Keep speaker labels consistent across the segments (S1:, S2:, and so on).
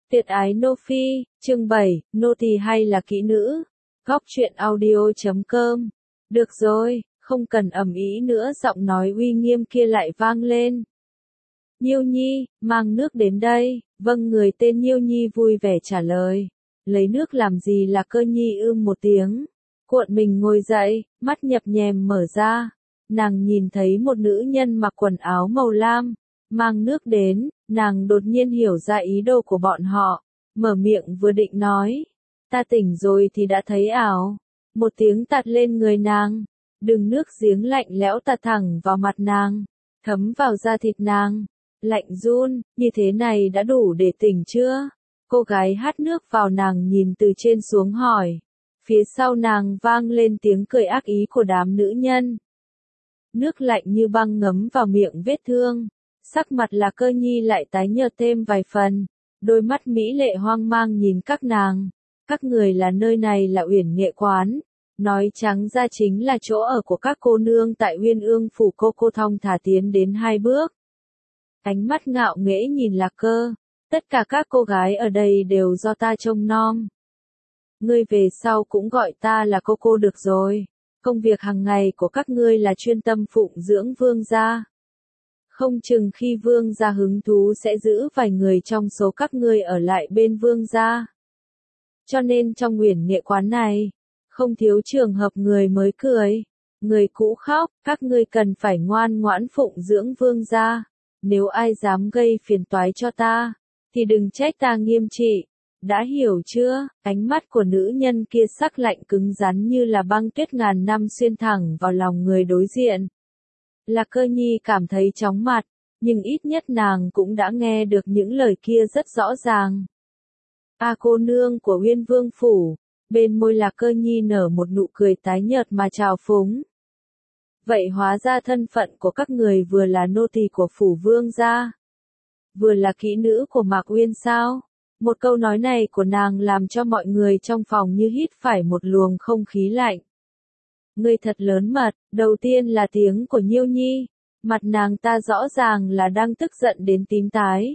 S1: Tuyệt ái Nô Phi, chương 7, nô tỳ hay là kỹ nữ? Góc truyện audio.com. Được rồi, không cần ầm ĩ nữa, giọng nói uy nghiêm kia lại vang lên. Nhiêu Nhi, mang nước đến đây. Vâng, người tên Nhiêu Nhi vui vẻ trả lời. Lấy nước làm gì? Là Cơ Nhi một tiếng. Cuộn mình ngồi dậy, mắt nhập nhèm mở ra. Nàng nhìn thấy một nữ nhân mặc quần áo màu lam, mang nước đến, nàng đột nhiên hiểu ra ý đồ của bọn họ, mở miệng vừa định nói, ta tỉnh rồi thì đã thấy ảo. Một tiếng tạt lên người nàng, đường nước giếng lạnh lẽo tạt thẳng vào mặt nàng, thấm vào da thịt nàng, lạnh run, như thế này đã đủ để tỉnh chưa? Cô gái hắt nước vào nàng nhìn từ trên xuống hỏi, phía sau nàng vang lên tiếng cười ác ý của đám nữ nhân. Nước lạnh như băng ngấm vào miệng vết thương. Sắc mặt là Cơ Nhi lại tái nhợt thêm vài phần, đôi mắt mỹ lệ hoang mang nhìn các nàng. Các người là nơi này là Uyển Nghệ quán, nói trắng ra chính là chỗ ở của các cô nương tại Uyên Ương phủ. Cô thong thả tiến đến 2 bước. Ánh mắt ngạo nghễ nhìn Lạc Cơ, tất cả các cô gái ở đây đều do ta trông nom. Ngươi về sau cũng gọi ta là cô được rồi. Công việc hàng ngày của các ngươi là chuyên tâm phụng dưỡng vương gia. Không chừng khi vương gia hứng thú sẽ giữ vài người trong số các ngươi ở lại bên vương gia. Cho nên trong Uyển Nghệ quán này, không thiếu trường hợp người mới cười, người cũ khóc, các ngươi cần phải ngoan ngoãn phụng dưỡng vương gia. Nếu ai dám gây phiền toái cho ta, thì đừng trách ta nghiêm trị. Đã hiểu chưa? Ánh mắt của nữ nhân kia sắc lạnh cứng rắn như là băng tuyết ngàn năm xuyên thẳng vào lòng người đối diện. Lạc Cơ Nhi cảm thấy chóng mặt, nhưng ít nhất nàng cũng đã nghe được những lời kia rất rõ ràng. Cô nương của Uyên Vương phủ, bên môi Lạc Cơ Nhi nở một nụ cười tái nhợt mà trào phúng. Vậy hóa ra thân phận của các người vừa là nô tỳ của phủ vương gia, vừa là kỹ nữ của Mạc Uyên sao? Một câu nói này của nàng làm cho mọi người trong phòng như hít phải một luồng không khí lạnh. Ngươi thật lớn mật. Đầu tiên là tiếng của Nhiêu Nhi, mặt nàng ta rõ ràng là đang tức giận đến tím tái.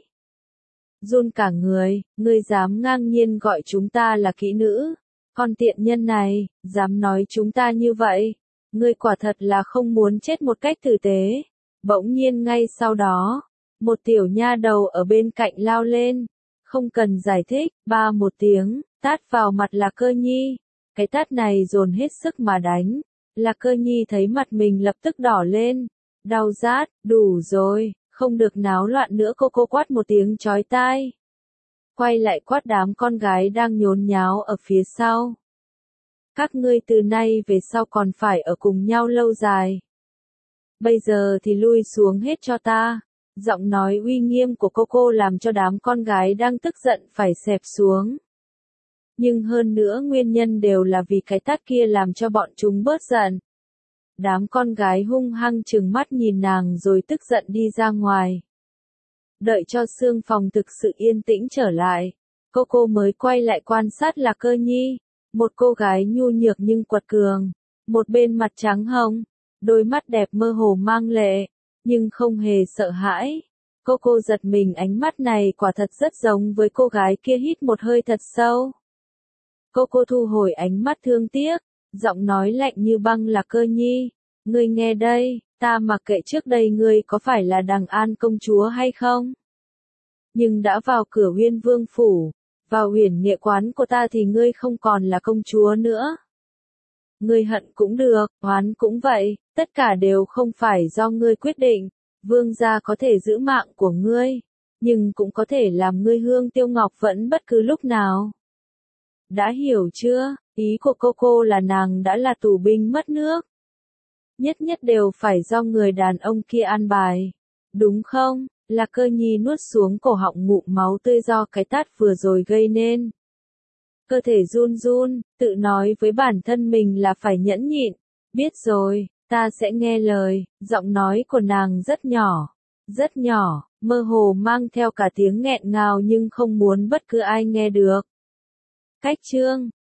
S1: Run cả người, ngươi dám ngang nhiên gọi chúng ta là kỹ nữ, con tiện nhân này, dám nói chúng ta như vậy, ngươi quả thật là không muốn chết một cách tử tế. Bỗng nhiên ngay sau đó, một tiểu nha đầu ở bên cạnh lao lên, không cần giải thích, ba một tiếng, tát vào mặt Lạc Cơ Nhi. Cái tát này dồn hết sức mà đánh. Lạc Cơ Nhi thấy mặt mình lập tức đỏ lên, đau rát, đủ rồi, không được náo loạn nữa. Cô quát một tiếng chói tai, quay lại quát đám con gái đang nhốn nháo ở phía sau. Các ngươi từ nay về sau còn phải ở cùng nhau lâu dài. Bây giờ thì lui xuống hết cho ta. Giọng nói uy nghiêm của cô làm cho đám con gái đang tức giận phải xẹp xuống. Nhưng hơn nữa nguyên nhân đều là vì cái tát kia làm cho bọn chúng bớt giận. Đám con gái hung hăng trừng mắt nhìn nàng rồi tức giận đi ra ngoài. Đợi cho sương phòng thực sự yên tĩnh trở lại, cô mới quay lại quan sát Lạc Cơ Nhi, một cô gái nhu nhược nhưng quật cường, một bên mặt trắng hồng, đôi mắt đẹp mơ hồ mang lệ, nhưng không hề sợ hãi. Cô giật mình, ánh mắt này quả thật rất giống với cô gái kia. Hít một hơi thật sâu. Cô thu hồi ánh mắt thương tiếc, giọng nói lạnh như băng. Lạc Cơ Nhi, ngươi nghe đây, ta mặc kệ trước đây ngươi có phải là Đằng An công chúa hay không, nhưng đã vào cửa Uyên Vương phủ, vào Uyển Nghệ quán của ta thì ngươi không còn là công chúa nữa. Ngươi hận cũng được, oán cũng vậy, tất cả đều không phải do ngươi quyết định. Vương gia có thể giữ mạng của ngươi, nhưng cũng có thể làm ngươi hương tiêu ngọc vẫn bất cứ lúc nào. Đã hiểu chưa? Ý của cô là nàng đã là tù binh mất nước, nhất đều phải do người đàn ông kia an bài, đúng không? Lạc Cơ Nhi nuốt xuống cổ họng ngụm máu tươi do cái tát vừa rồi gây nên. Cơ thể run, tự nói với bản thân mình là phải nhẫn nhịn. Biết rồi, ta sẽ nghe lời. Giọng nói của nàng rất nhỏ, mơ hồ mang theo cả tiếng nghẹn ngào nhưng không muốn bất cứ ai nghe được. Cách chương